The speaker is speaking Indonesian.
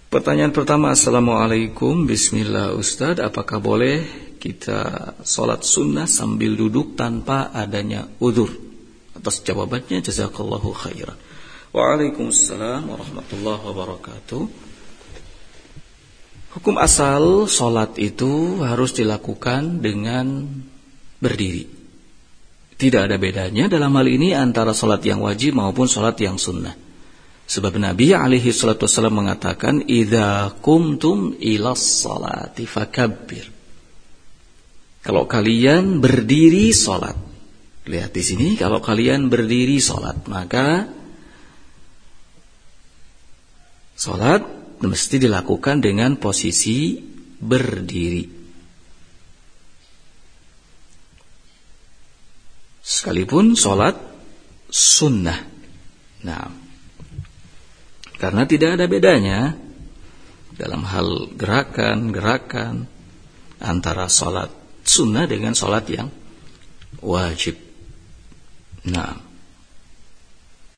Pertanyaan pertama, Assalamualaikum, Bismillah Ustadz, apakah boleh kita sholat sunnah sambil duduk tanpa adanya udhur? Atas jawabannya, jazakallahu khairan. Waalaikumsalam warahmatullahi wabarakatuh. Hukum asal sholat itu harus dilakukan dengan berdiri. Tidak ada bedanya dalam hal ini antara sholat yang wajib maupun sholat yang sunnah. Sebab Nabi alaihi salatu wassalam mengatakan, idza qumtum ilas sholati fakabbir. Kalau kalian berdiri sholat, lihat di sini, kalau kalian berdiri sholat, maka sholat mesti dilakukan dengan posisi berdiri. Sekalipun sholat sunnah. Nah, karena tidak ada bedanya dalam hal gerakan-gerakan antara sholat sunnah dengan sholat yang wajib. Nah,